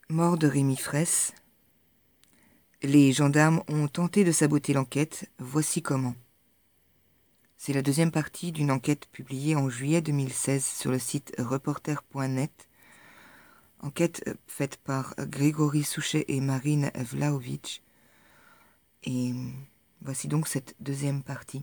Mort de Rémi Fraisse. Les gendarmes ont tenté de saboter l'enquête, voici comment. C'est la deuxième partie d'une enquête publiée en juillet 2016 sur le site reporter.net. Enquête faite par Grégory Souchet et Marine Vlahovic. Et voici donc cette deuxième partie.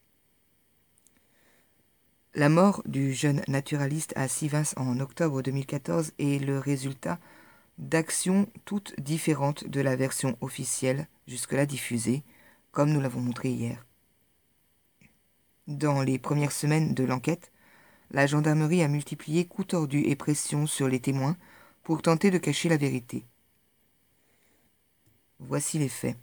La mort du jeune naturaliste à Sivens en octobre 2014 est le résultat d'actions toutes différentes de la version officielle jusque-là diffusée, comme nous l'avons montré hier. Dans les premières semaines de l'enquête, la gendarmerie a multiplié coups tordus et pressions sur les témoins pour tenter de cacher la vérité. Voici les faits.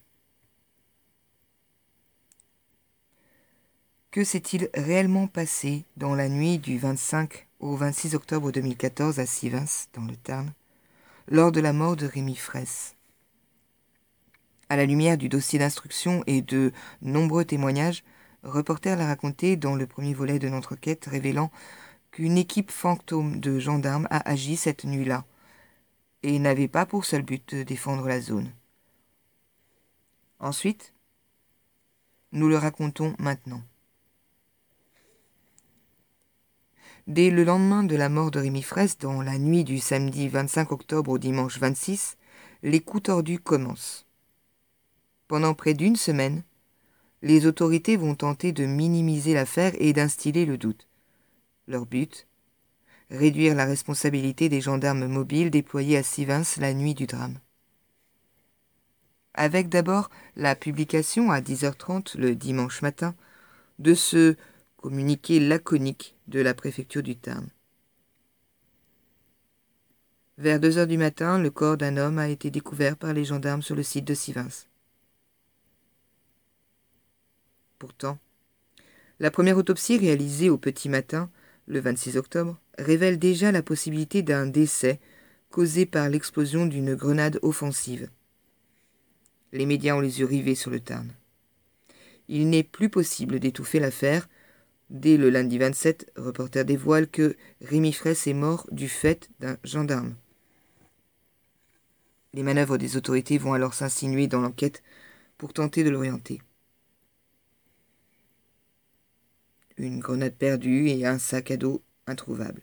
Que s'est-il réellement passé dans la nuit du 25 au 26 octobre 2014 à Sivens, dans le Tarn, lors de la mort de Rémi Fraisse? À la lumière du dossier d'instruction et de nombreux témoignages, Reporter l'a raconté dans le premier volet de notre enquête, révélant qu'une équipe fantôme de gendarmes a agi cette nuit-là et n'avait pas pour seul but de défendre la zone. Ensuite, nous le racontons maintenant. Dès le lendemain de la mort de Rémi Fraisse, dans la nuit du samedi 25 octobre au dimanche 26, les coups tordus commencent. Pendant près d'une semaine, les autorités vont tenter de minimiser l'affaire et d'instiller le doute. Leur but ? Réduire la responsabilité des gendarmes mobiles déployés à Sivens la nuit du drame. Avec d'abord la publication à 10h30 le dimanche matin de ce communiqué laconique de la préfecture du Tarn. Vers 2h du matin, le corps d'un homme a été découvert par les gendarmes sur le site de Sivens. Pourtant, la première autopsie réalisée au petit matin, le 26 octobre, révèle déjà la possibilité d'un décès causé par l'explosion d'une grenade offensive. Les médias ont les yeux rivés sur le Tarn. Il n'est plus possible d'étouffer l'affaire. Dès le lundi 27, Reporter dévoile que Rémi Fraisse est mort du fait d'un gendarme. Les manœuvres des autorités vont alors s'insinuer dans l'enquête pour tenter de l'orienter. Une grenade perdue et un sac à dos introuvable.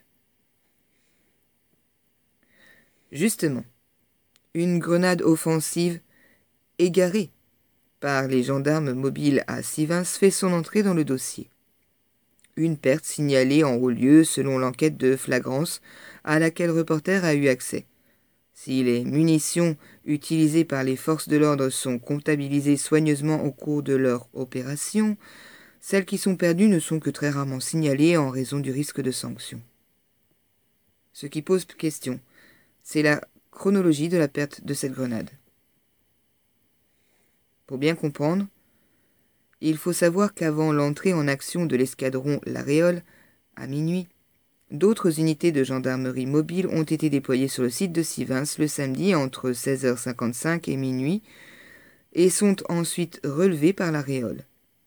Justement, une grenade offensive égarée par les gendarmes mobiles à Sivens fait son entrée dans le dossier. Une perte signalée en haut lieu selon l'enquête de flagrance à laquelle Reporter a eu accès. Si les munitions utilisées par les forces de l'ordre sont comptabilisées soigneusement au cours de leur opération, celles qui sont perdues ne sont que très rarement signalées en raison du risque de sanction. Ce qui pose question, c'est la chronologie de la perte de cette grenade. Pour bien comprendre, il faut savoir qu'avant l'entrée en action de l'escadron La Réole, à minuit, d'autres unités de gendarmerie mobile ont été déployées sur le site de Sivens le samedi entre 16h55 et minuit et sont ensuite relevées par La Réole.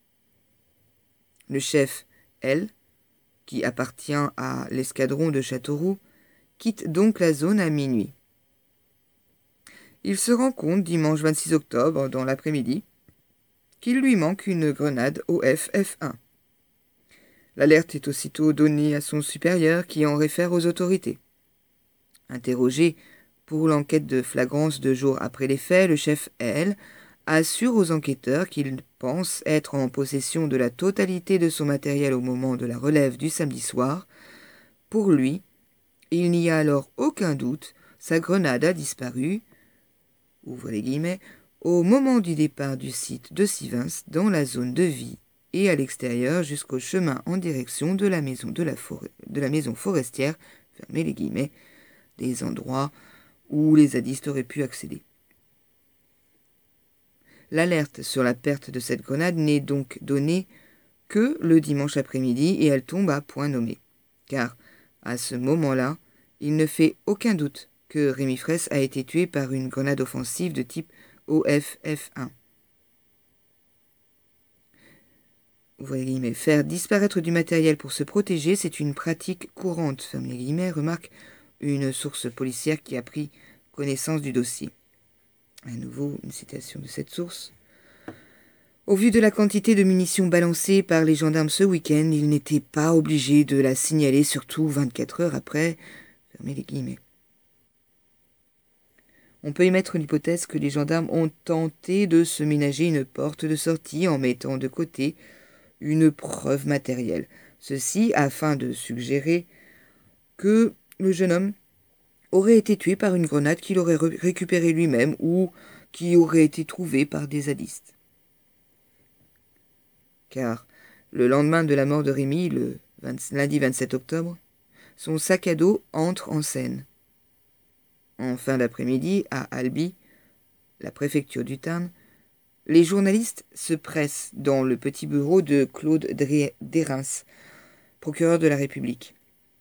Le chef, L, qui appartient à l'escadron de Châteauroux, quitte donc la zone à minuit. Il se rend compte dimanche 26 octobre, dans l'après-midi, qu'il lui manque une grenade au F1. L'alerte est aussitôt donnée à son supérieur qui en réfère aux autorités. Interrogé pour l'enquête de flagrance 2 jours après les faits, le chef L assure aux enquêteurs qu'il pense être en possession de la totalité de son matériel au moment de la relève du samedi soir. Pour lui, il n'y a alors aucun doute, sa grenade a disparu, ouvre les guillemets, au moment du départ du site de Sivens dans la zone de vie et à l'extérieur jusqu'au chemin en direction de la maison maison forestière, fermez les guillemets, des endroits où les zadistes auraient pu accéder. L'alerte sur la perte de cette grenade n'est donc donnée que le dimanche après-midi et elle tombe à point nommé. Car, à ce moment-là, il ne fait aucun doute que Rémi Fraisse a été tué par une grenade offensive de type OFF1. Faire disparaître du matériel pour se protéger, c'est une pratique courante, ferme les guillemets, remarque une source policière qui a pris connaissance du dossier. À nouveau, une citation de cette source. Au vu de la quantité de munitions balancées par les gendarmes ce week-end, ils n'étaient pas obligés de la signaler, surtout 24 heures après. Fermez les guillemets. On peut émettre l'hypothèse que les gendarmes ont tenté de se ménager une porte de sortie en mettant de côté une preuve matérielle. Ceci afin de suggérer que le jeune homme aurait été tué par une grenade qu'il aurait récupérée lui-même ou qui aurait été trouvée par des zadistes. Car le lendemain de la mort de Rémi, le lundi 27 octobre, son sac à dos entre en scène. En fin d'après-midi, à Albi, la préfecture du Tarn, les journalistes se pressent dans le petit bureau de Claude Dérins, procureur de la République.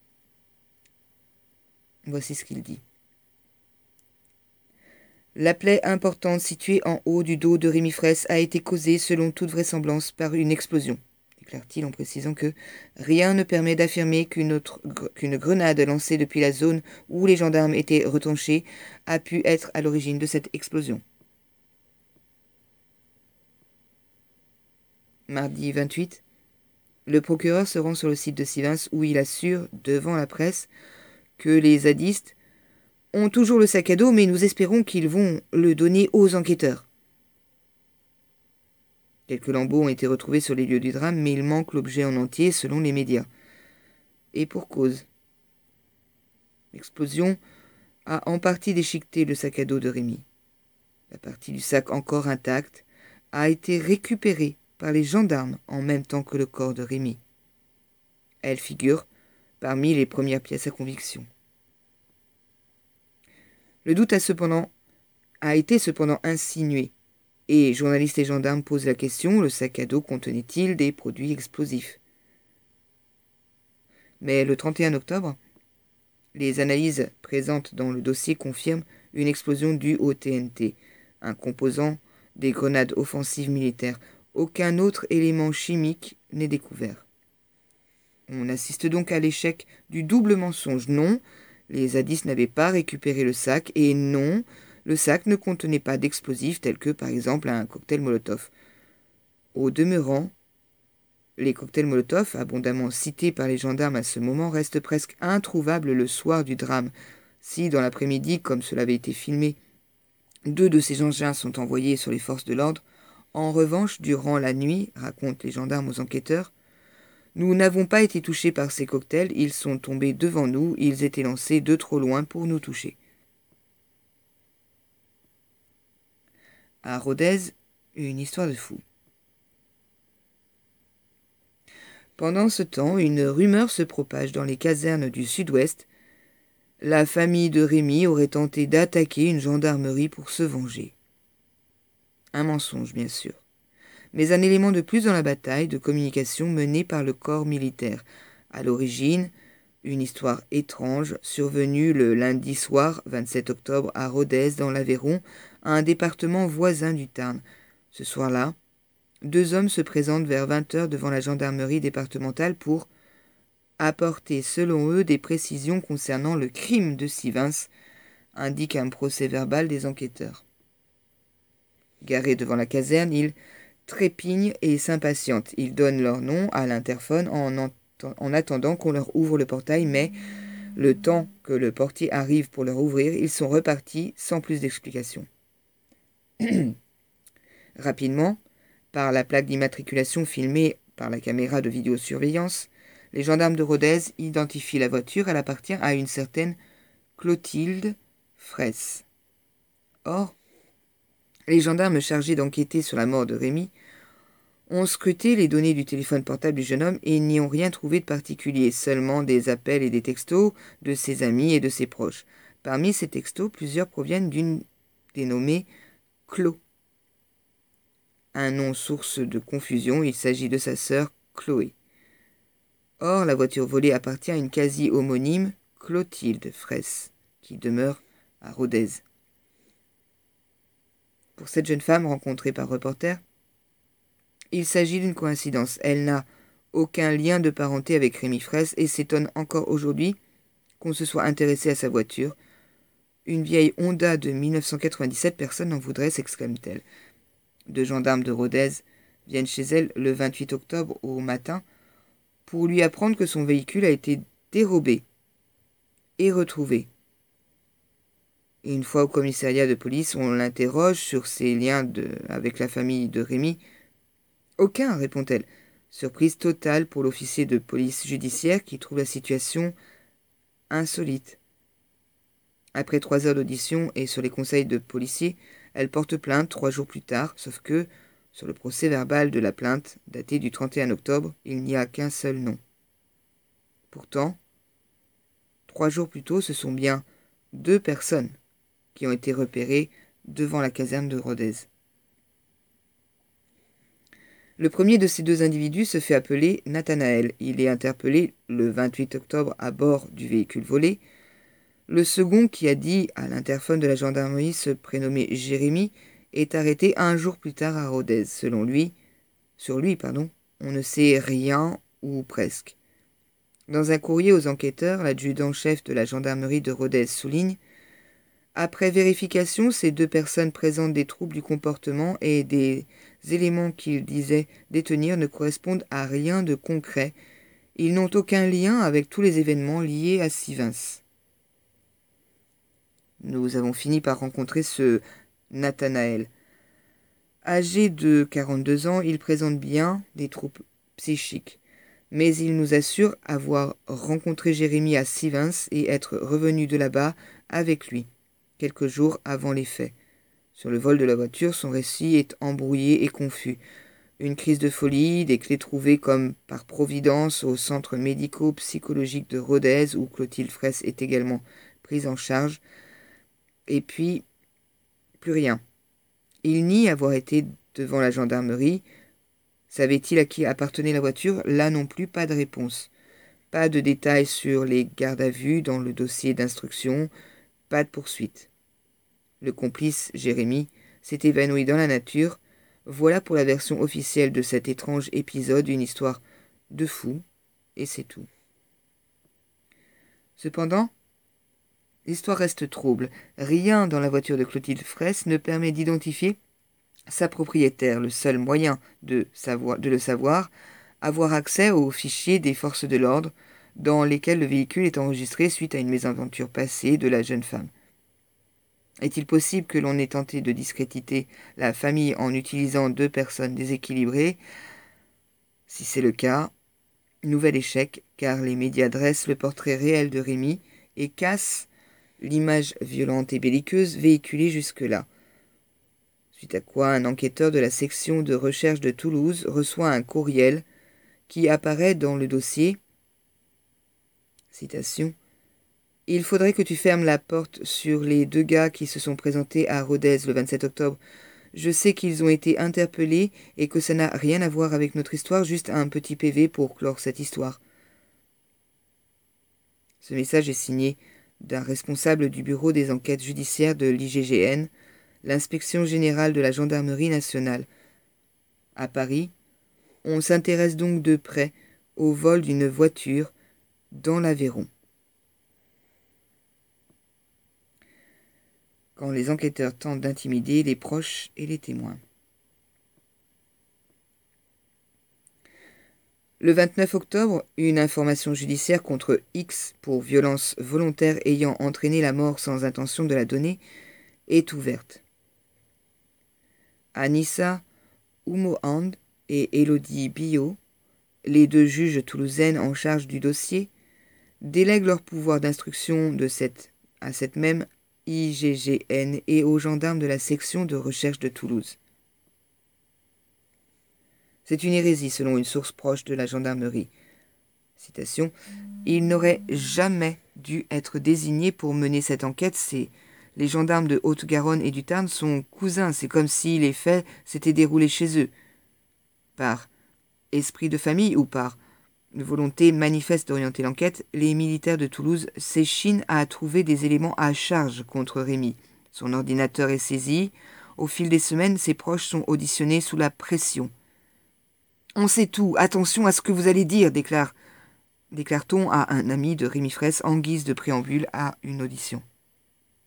Voici ce qu'il dit. La plaie importante située en haut du dos de Rémi Fraisse a été causée, selon toute vraisemblance, par une explosion, déclare-t-il en précisant que rien ne permet d'affirmer qu'une grenade lancée depuis la zone où les gendarmes étaient retranchés a pu être à l'origine de cette explosion. Mardi 28, le procureur se rend sur le site de Sivens où il assure, devant la presse, que les zadistes ont toujours le sac à dos, mais nous espérons qu'ils vont le donner aux enquêteurs. Quelques lambeaux ont été retrouvés sur les lieux du drame, mais il manque l'objet en entier, selon les médias. Et pour cause. L'explosion a en partie déchiqueté le sac à dos de Rémi. La partie du sac encore intacte a été récupérée par les gendarmes en même temps que le corps de Rémi. Elle figure parmi les premières pièces à conviction. Le doute a été cependant insinué, et journalistes et gendarmes posent la question, le sac à dos contenait-il des produits explosifs? Mais le 31 octobre, les analyses présentes dans le dossier confirment une explosion due au TNT, un composant des grenades offensives militaires. Aucun autre élément chimique n'est découvert. On assiste donc à l'échec du double mensonge. Non, les zadistes n'avaient pas récupéré le sac, et non, le sac ne contenait pas d'explosifs tels que, par exemple, un cocktail Molotov. Au demeurant, les cocktails Molotov, abondamment cités par les gendarmes à ce moment, restent presque introuvables le soir du drame. Si, dans l'après-midi, comme cela avait été filmé, 2 de ces engins sont envoyés sur les forces de l'ordre, en revanche, durant la nuit, racontent les gendarmes aux enquêteurs, nous n'avons pas été touchés par ces cocktails, ils sont tombés devant nous, ils étaient lancés de trop loin pour nous toucher. À Rodez, une histoire de fou. Pendant ce temps, une rumeur se propage dans les casernes du sud-ouest. La famille de Rémi aurait tenté d'attaquer une gendarmerie pour se venger. Un mensonge, bien sûr, mais un élément de plus dans la bataille de communication menée par le corps militaire. À l'origine, une histoire étrange survenue le lundi soir 27 octobre à Rodez, dans l'Aveyron, un département voisin du Tarn. Ce soir-là, 2 hommes se présentent vers 20h devant la gendarmerie départementale pour apporter, selon eux, des précisions concernant le crime de Sivens, indique un procès-verbal des enquêteurs. Garés devant la caserne, ils trépignent et s'impatientent. Ils donnent leur nom à l'interphone en attendant qu'on leur ouvre le portail, mais le temps que le portier arrive pour leur ouvrir, ils sont repartis sans plus d'explications. Rapidement, par la plaque d'immatriculation filmée par la caméra de vidéosurveillance, les gendarmes de Rodez identifient la voiture. Elle appartient à une certaine Clotilde Fraisse. Or, les gendarmes chargés d'enquêter sur la mort de Rémi ont scruté les données du téléphone portable du jeune homme et n'y ont rien trouvé de particulier, seulement des appels et des textos de ses amis et de ses proches. Parmi ces textos, plusieurs proviennent d'une dénommée Clo. Un nom source de confusion, il s'agit de sa sœur Chloé. Or, la voiture volée appartient à une quasi-homonyme Clotilde Fraisse, qui demeure à Rodez. Pour cette jeune femme rencontrée par reporter, il s'agit d'une coïncidence. Elle n'a aucun lien de parenté avec Rémi Fraisse et s'étonne encore aujourd'hui qu'on se soit intéressé à sa voiture, Une vieille Honda de 1997, personne n'en voudrait, s'exclame-t-elle. Deux gendarmes de Rodez viennent chez elle le 28 octobre au matin pour lui apprendre que son véhicule a été dérobé et retrouvé. Et une fois au commissariat de police, on l'interroge sur ses liens avec la famille de Rémi. « Aucun, répond-elle. Surprise totale pour l'officier de police judiciaire qui trouve la situation insolite. Après 3 heures d'audition et sur les conseils de policiers, elle porte plainte 3 jours plus tard, sauf que, sur le procès-verbal de la plainte, daté du 31 octobre, il n'y a qu'un seul nom. Pourtant, 3 jours plus tôt, ce sont bien 2 personnes qui ont été repérées devant la caserne de Rodez. Le premier de ces 2 individus se fait appeler Nathanaël. Il est interpellé le 28 octobre à bord du véhicule volé. Le second, qui a dit à l'interphone de la gendarmerie se prénommer Jérémy, est arrêté 1 jour plus tard à Rodez. Sur lui, on ne sait rien ou presque. Dans un courrier aux enquêteurs, l'adjudant-chef de la gendarmerie de Rodez souligne: après vérification, ces 2 personnes présentent des troubles du comportement et des éléments qu'ils disaient détenir ne correspondent à rien de concret. Ils n'ont aucun lien avec tous les événements liés à Sivens. Nous avons fini par rencontrer ce Nathanaël. Âgé de 42 ans, il présente bien des troubles psychiques, mais il nous assure avoir rencontré Jérémy à Sivens et être revenu de là-bas avec lui, quelques jours avant les faits. Sur le vol de la voiture, son récit est embrouillé et confus. Une crise de folie, des clés trouvées comme par providence au centre médico-psychologique de Rodez où Clotilde Fraisse est également prise en charge. Et puis, plus rien. Il nie avoir été devant la gendarmerie. Savait-il à qui appartenait la voiture? Là non plus, pas de réponse. Pas de détails sur les gardes à vue dans le dossier d'instruction, pas de poursuite. Le complice, Jérémy, s'est évanoui dans la nature. Voilà pour la version officielle de cet étrange épisode, une histoire de fou, et c'est tout. Cependant, l'histoire reste trouble. Rien dans la voiture de Clotilde Fraisse ne permet d'identifier sa propriétaire. Le seul moyen de le savoir, avoir accès aux fichiers des forces de l'ordre dans lesquels le véhicule est enregistré suite à une mésaventure passée de la jeune femme. Est-il possible que l'on ait tenté de discréditer la famille en utilisant 2 personnes déséquilibrées? Si c'est le cas, nouvel échec, car les médias dressent le portrait réel de Rémi et cassent l'image violente et belliqueuse véhiculée jusque-là. Suite à quoi, un enquêteur de la section de recherche de Toulouse reçoit un courriel qui apparaît dans le dossier. Citation: « Il faudrait que tu fermes la porte sur les 2 gars qui se sont présentés à Rodez le 27 octobre. Je sais qu'ils ont été interpellés et que ça n'a rien à voir avec notre histoire, juste un petit PV pour clore cette histoire. » Ce message est signé d'un responsable du bureau des enquêtes judiciaires de l'IGGN, l'inspection générale de la gendarmerie nationale. À Paris, on s'intéresse donc de près au vol d'une voiture dans l'Aveyron. Quand les enquêteurs tentent d'intimider les proches et les témoins. Le 29 octobre, une information judiciaire contre X pour violence volontaire ayant entraîné la mort sans intention de la donner est ouverte. Anissa Oumohand et Élodie Billot, les 2 juges toulousaines en charge du dossier, délèguent leur pouvoir d'instruction à cette même IGGN et aux gendarmes de la section de recherche de Toulouse. C'est une hérésie selon une source proche de la gendarmerie. Citation: « Il n'aurait jamais dû être désigné pour mener cette enquête. Les gendarmes de Haute-Garonne et du Tarn sont cousins. C'est comme si les faits s'étaient déroulés chez eux. Par esprit de famille ou par volonté manifeste d'orienter l'enquête, les militaires de Toulouse s'échinent à trouver des éléments à charge contre Rémi. Son ordinateur est saisi. Au fil des semaines, ses proches sont auditionnés sous la pression. « On sait tout, attention à ce que vous allez dire, déclare-t-on à un ami de Rémi Fraisse en guise de préambule à une audition. »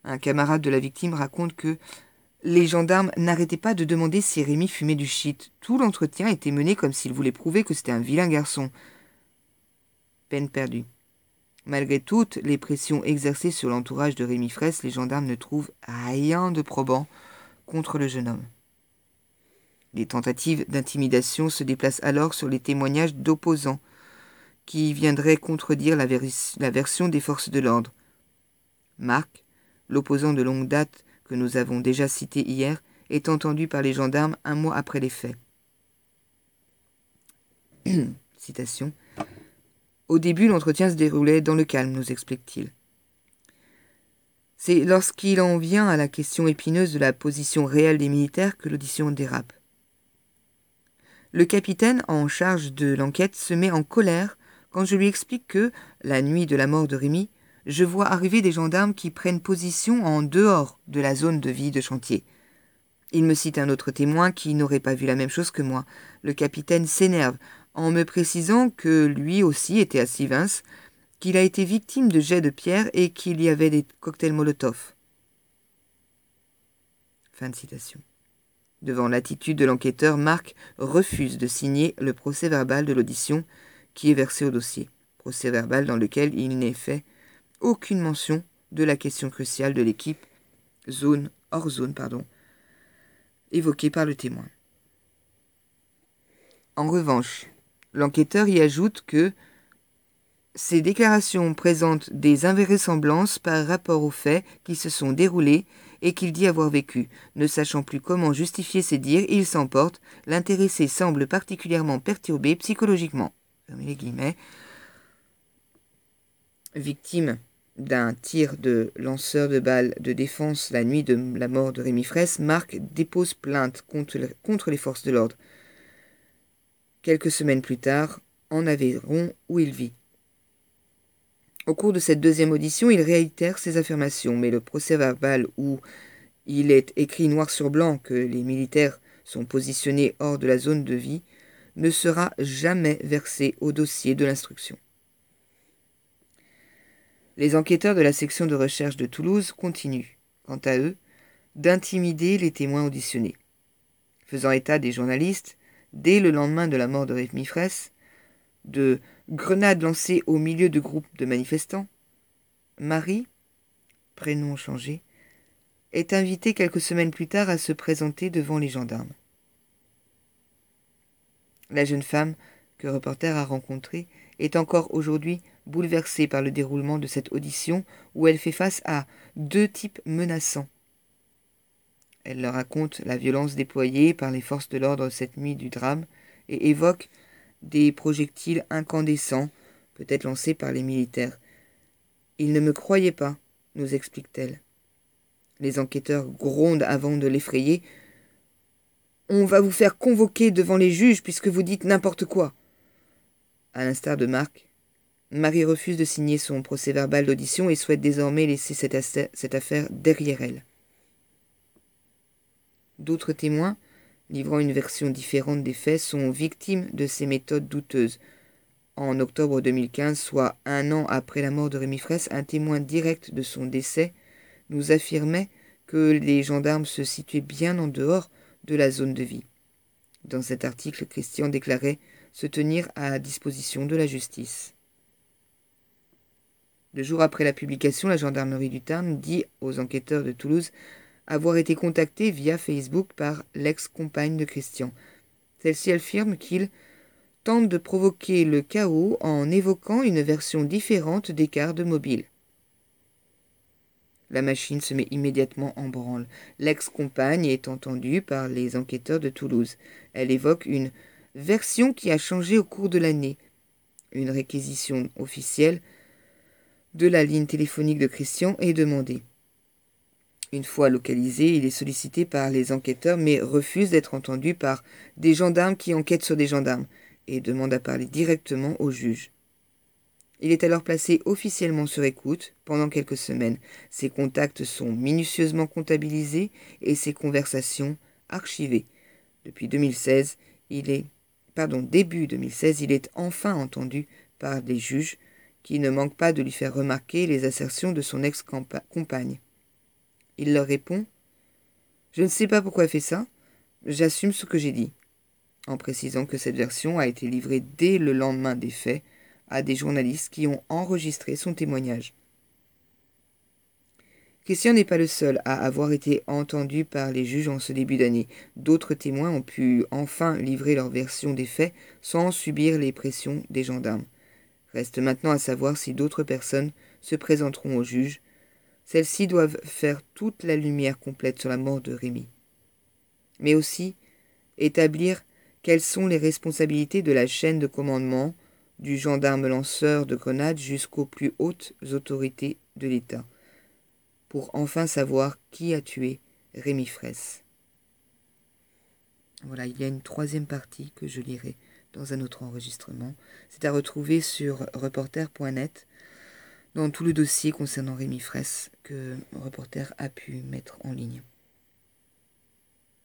Un camarade de la victime raconte que les gendarmes n'arrêtaient pas de demander si Rémi fumait du shit. Tout l'entretien était mené comme s'ils voulaient prouver que c'était un vilain garçon. Peine perdue. Malgré toutes les pressions exercées sur l'entourage de Rémi Fraisse, les gendarmes ne trouvent rien de probant contre le jeune homme. Les tentatives d'intimidation se déplacent alors sur les témoignages d'opposants qui viendraient contredire la version des forces de l'ordre. Marc, l'opposant de longue date que nous avons déjà cité hier, est entendu par les gendarmes un mois après les faits. Citation. Au début, l'entretien se déroulait dans le calme, nous explique-t-il. C'est lorsqu'il en vient à la question épineuse de la position réelle des militaires que l'audition dérape. Le capitaine en charge de l'enquête se met en colère quand je lui explique que, la nuit de la mort de Rémi, je vois arriver des gendarmes qui prennent position en dehors de la zone de vie de chantier. Il me cite un autre témoin qui n'aurait pas vu la même chose que moi. Le capitaine s'énerve en me précisant que lui aussi était à Sivens, qu'il a été victime de jets de pierre et qu'il y avait des cocktails Molotov. Fin de citation. Devant l'attitude de l'enquêteur, Marc refuse de signer le procès-verbal de l'audition qui est versé au dossier. Procès-verbal dans lequel il n'est fait aucune mention de la question cruciale de l'équipe hors zone, évoquée par le témoin. En revanche, l'enquêteur y ajoute que ces déclarations présentent des invraisemblances par rapport aux faits qui se sont déroulés et qu'il dit avoir vécu. Ne sachant plus comment justifier ses dires, il s'emporte. L'intéressé semble particulièrement perturbé psychologiquement. Fermez les guillemets. Victime d'un tir de lanceur de balles de défense la nuit de la mort de Rémi Fraisse, Marc dépose plainte contre les forces de l'ordre. Quelques semaines plus tard, en Aveyron, où il vit. Au cours de cette deuxième audition, il réitère ses affirmations, mais le procès-verbal où il est écrit noir sur blanc que les militaires sont positionnés hors de la zone de vie ne sera jamais versé au dossier de l'instruction. Les enquêteurs de la section de recherche de Toulouse continuent, quant à eux, d'intimider les témoins auditionnés. Faisant état des journalistes, dès le lendemain de la mort de Rémi Fraisse, de grenades lancées au milieu de groupes de manifestants, Marie, prénom changé, est invitée quelques semaines plus tard à se présenter devant les gendarmes. La jeune femme que Reporter a rencontrée est encore aujourd'hui bouleversée par le déroulement de cette audition où elle fait face à deux types menaçants. Elle leur raconte la violence déployée par les forces de l'ordre cette nuit du drame et évoque des projectiles incandescents, peut-être lancés par les militaires. « Ils ne me croyaient pas », nous explique-t-elle. Les enquêteurs grondent avant de l'effrayer. « On va vous faire convoquer devant les juges puisque vous dites n'importe quoi. » À l'instar de Marc, Marie refuse de signer son procès-verbal d'audition et souhaite désormais laisser cette affaire derrière elle. D'autres témoins, livrant une version différente des faits, sont victimes de ces méthodes douteuses. En octobre 2015, soit un an après la mort de Rémi Fraisse, un témoin direct de son décès nous affirmait que les gendarmes se situaient bien en dehors de la zone de vie. Dans cet article, Christian déclarait se tenir à disposition de la justice. 2 jours après la publication, la gendarmerie du Tarn dit aux enquêteurs de Toulouse avoir été contactée via Facebook par l'ex-compagne de Christian. Celle-ci affirme qu'il tente de provoquer le chaos en évoquant une version différente des cartes mobiles. La machine se met immédiatement en branle. L'ex-compagne est entendue par les enquêteurs de Toulouse. Elle évoque une version qui a changé au cours de l'année. Une réquisition officielle de la ligne téléphonique de Christian est demandée. Une fois localisé, il est sollicité par les enquêteurs mais refuse d'être entendu par des gendarmes qui enquêtent sur des gendarmes et demande à parler directement au juge. Il est alors placé officiellement sur écoute pendant quelques semaines. Ses contacts sont minutieusement comptabilisés et ses conversations archivées. Début 2016, il est enfin entendu par des juges qui ne manquent pas de lui faire remarquer les assertions de son ex-compagne. Il leur répond « Je ne sais pas pourquoi elle fait ça, j'assume ce que j'ai dit », en précisant que cette version a été livrée dès le lendemain des faits à des journalistes qui ont enregistré son témoignage. Christian n'est pas le seul à avoir été entendu par les juges en ce début d'année. D'autres témoins ont pu enfin livrer leur version des faits sans subir les pressions des gendarmes. Reste maintenant à savoir si d'autres personnes se présenteront aux juges. Celles-ci doivent faire toute la lumière complète sur la mort de Rémi. Mais aussi établir quelles sont les responsabilités de la chaîne de commandement, du gendarme lanceur de grenades jusqu'aux plus hautes autorités de l'État, pour enfin savoir qui a tué Rémi Fraisse. Voilà, il y a une troisième partie que je lirai dans un autre enregistrement. C'est à retrouver sur reporter.net dans tout le dossier concernant Rémi Fraisse que Reporter a pu mettre en ligne.